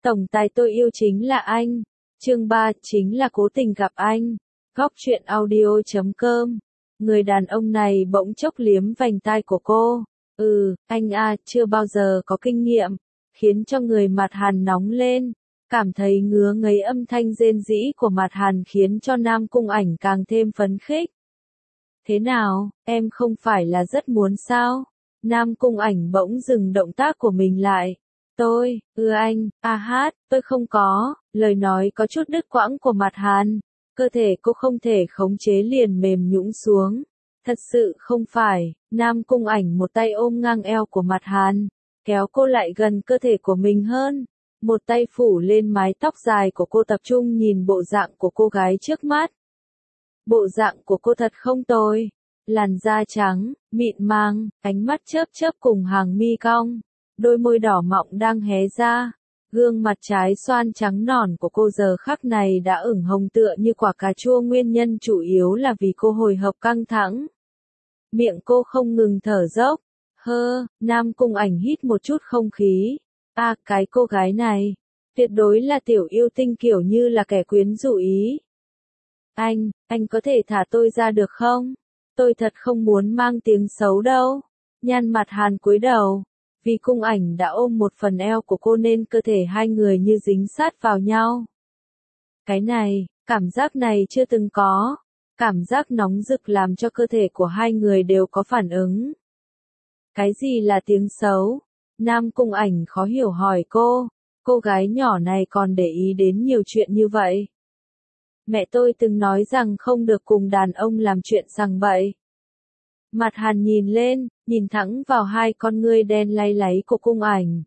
Tổng tài tôi yêu chính là anh. Chương 3 chính là cố tình gặp anh. Góc truyện audio.com. Người đàn ông này bỗng chốc liếm vành tai của cô. Anh chưa bao giờ có kinh nghiệm. Khiến cho người Mạt Hàn nóng lên. Cảm thấy ngứa ngấy, âm thanh rên rỉ của Mạt Hàn khiến cho Nam Cung Ảnh càng thêm phấn khích. Thế nào, em không phải là rất muốn sao? Nam Cung Ảnh bỗng dừng động tác của mình lại. Anh, tôi không có, lời nói có chút đứt quãng của Mạt Hàn. Cơ thể cô không thể khống chế liền mềm nhũn xuống. Thật sự không phải, Nam Cung Ảnh một tay ôm ngang eo của Mạt Hàn, kéo cô lại gần cơ thể của mình hơn. Một tay phủ lên mái tóc dài của cô, tập trung nhìn bộ dạng của cô gái trước mắt. Bộ dạng của cô thật không tồi. Làn da trắng, mịn màng, ánh mắt chớp chớp cùng hàng mi cong. Đôi môi đỏ mọng đang hé ra. Gương mặt trái xoan trắng nõn của cô giờ khắc này đã ửng hồng tựa như quả cà chua, nguyên nhân chủ yếu là vì cô hồi hộp căng thẳng. Miệng cô không ngừng thở dốc. Nam Cung Ảnh hít một chút không khí. Cái cô gái này, tuyệt đối là tiểu yêu tinh, kiểu như là kẻ quyến rũ ý. Anh có thể thả tôi ra được không? Tôi thật không muốn mang tiếng xấu đâu. Nhan Mạt Hàn cúi đầu. Vì Cung Ảnh đã ôm một phần eo của cô nên cơ thể hai người như dính sát vào nhau. Cảm giác này chưa từng có. Cảm giác nóng rực làm cho cơ thể của hai người đều có phản ứng. Cái gì là tiếng xấu? Nam Cung Ảnh khó hiểu hỏi cô. Cô gái nhỏ này còn để ý đến nhiều chuyện như vậy. Mẹ tôi từng nói rằng không được cùng đàn ông làm chuyện sằng bậy. Mạt Hàn nhìn lên, nhìn thẳng vào hai con ngươi đen láy láy của Cung Ảnh.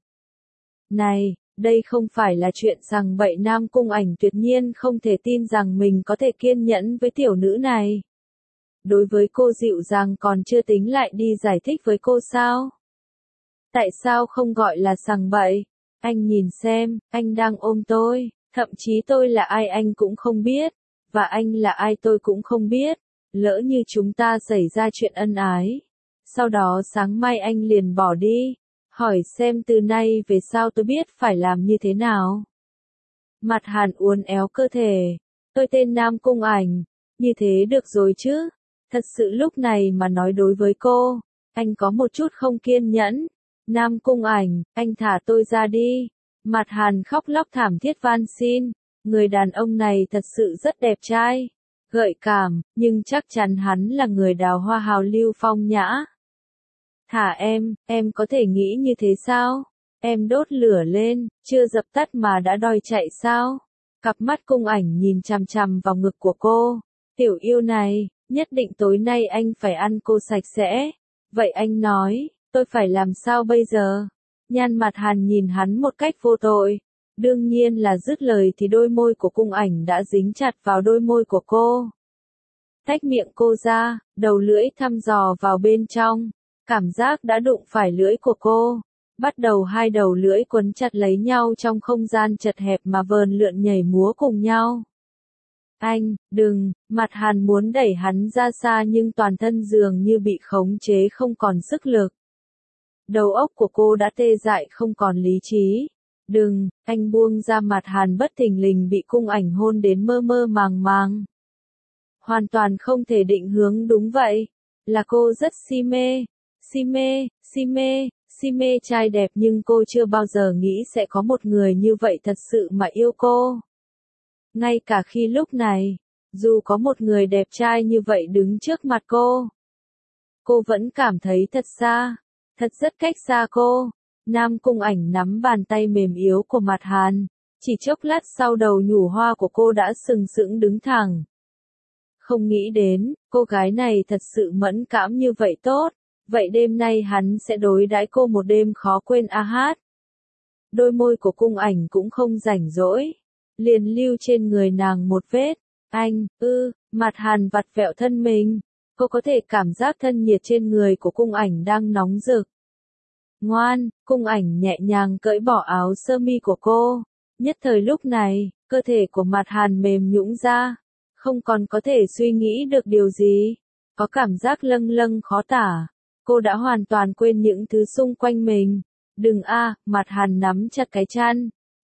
Này, đây không phải là chuyện sằng bậy. Nam Cung Ảnh tuyệt nhiên không thể tin rằng mình có thể kiên nhẫn với tiểu nữ này. Đối với cô dịu dàng còn chưa tính, lại đi giải thích với cô sao? Tại sao không gọi là sằng bậy? Anh nhìn xem, anh đang ôm tôi, thậm chí tôi là ai anh cũng không biết, và anh là ai tôi cũng không biết. Lỡ như chúng ta xảy ra chuyện ân ái, sau đó sáng mai anh liền bỏ đi, hỏi xem từ nay về sau tôi biết phải làm như thế nào. Mạt Hàn uốn éo cơ thể. Tôi tên Nam Cung Ảnh, như thế được rồi chứ? Thật sự lúc này mà nói đối với cô, anh có một chút không kiên nhẫn. Nam Cung Ảnh, anh thả tôi ra đi. Mạt Hàn khóc lóc thảm thiết van xin. Người đàn ông này thật sự rất đẹp trai, gợi cảm, nhưng chắc chắn hắn là người đào hoa hào lưu phong nhã. Thả em có thể nghĩ như thế sao? Em đốt lửa lên, chưa dập tắt mà đã đòi chạy sao? Cặp mắt Cung Ảnh nhìn chằm chằm vào ngực của cô. Tiểu yêu này, nhất định tối nay anh phải ăn cô sạch sẽ. Vậy anh nói, tôi phải làm sao bây giờ? Nhan Mạt Hàn nhìn hắn một cách vô tội. Đương nhiên là dứt lời thì đôi môi của Cung Ảnh đã dính chặt vào đôi môi của cô. Tách miệng cô ra, đầu lưỡi thăm dò vào bên trong. Cảm giác đã đụng phải lưỡi của cô. Bắt đầu hai đầu lưỡi quấn chặt lấy nhau trong không gian chật hẹp mà vờn lượn nhảy múa cùng nhau. Anh, đừng, Mạt Hàn muốn đẩy hắn ra xa nhưng toàn thân dường như bị khống chế không còn sức lực. Đầu óc của cô đã tê dại không còn lý trí. Đừng, anh buông ra. Mạt Hàn bất thình lình bị Cung Ảnh hôn đến mơ mơ màng màng. Hoàn toàn không thể định hướng, đúng vậy. Là cô rất si mê trai đẹp, nhưng cô chưa bao giờ nghĩ sẽ có một người như vậy thật sự mà yêu cô. Ngay cả khi lúc này, dù có một người đẹp trai như vậy đứng trước mặt cô vẫn cảm thấy thật xa, thật rất cách xa cô. Nam Cung Ảnh nắm bàn tay mềm yếu của Mạt Hàn, chỉ chốc lát sau đầu nhũ hoa của cô đã sừng sững đứng thẳng. Không nghĩ đến, cô gái này thật sự mẫn cảm như vậy. Tốt, vậy đêm nay hắn sẽ đối đãi cô một đêm khó quên. Đôi môi của Cung Ảnh cũng không rảnh rỗi, liền lưu trên người nàng một vết. Mạt Hàn vặn vẹo thân mình, cô có thể cảm giác thân nhiệt trên người của Cung Ảnh đang nóng rực. Ngoan, Cung Ảnh nhẹ nhàng cởi bỏ áo sơ mi của cô. Nhất thời lúc này, cơ thể của Mạt Hàn mềm nhũn ra, không còn có thể suy nghĩ được điều gì, có cảm giác lâng lâng khó tả. Cô đã hoàn toàn quên những thứ xung quanh mình. Đừng Mạt Hàn nắm chặt cái chăn,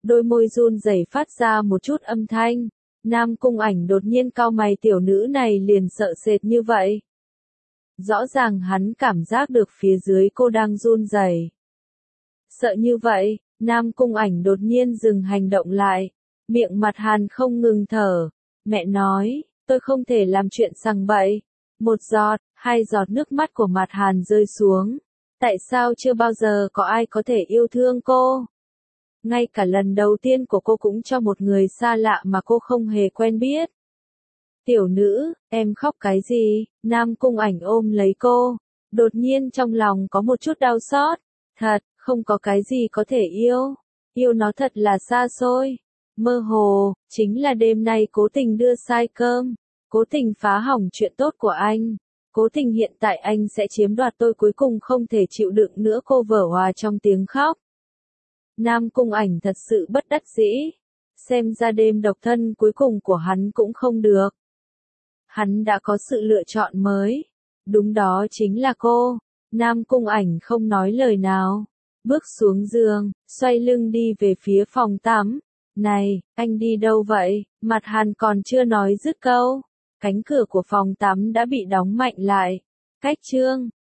đôi môi run rẩy phát ra một chút âm thanh. Nam Cung Ảnh đột nhiên cau mày, tiểu nữ này liền sợ sệt như vậy. Rõ ràng hắn cảm giác được phía dưới cô đang run rẩy. Sợ như vậy, Nam Cung Ảnh đột nhiên dừng hành động lại, miệng mặt hàn không ngừng thở. Mẹ nói, tôi không thể làm chuyện sằng bậy. Một giọt, hai giọt nước mắt của mặt hàn rơi xuống. Tại sao chưa bao giờ có ai có thể yêu thương cô? Ngay cả lần đầu tiên của cô cũng cho một người xa lạ mà cô không hề quen biết. Tiểu nữ, em khóc cái gì? Nam Cung Ảnh ôm lấy cô. Đột nhiên trong lòng có một chút đau xót. Thật, không có cái gì có thể yêu. Yêu nó thật là xa xôi. Mơ hồ, chính là đêm nay cố tình đưa sai cơm. Cố tình phá hỏng chuyện tốt của anh. Cố tình hiện tại anh sẽ chiếm đoạt tôi, cuối cùng không thể chịu đựng nữa, cô vỡ hòa trong tiếng khóc. Nam Cung Ảnh thật sự bất đắc dĩ. Xem ra đêm độc thân cuối cùng của hắn cũng không được. Hắn đã có sự lựa chọn mới. Đúng đó chính là cô. Nam Cung Ảnh không nói lời nào. Bước xuống giường, xoay lưng đi về phía phòng tắm. Này, anh đi đâu vậy? Mặt Hàn còn chưa nói dứt câu. Cánh cửa của phòng tắm đã bị đóng mạnh lại. Cách chương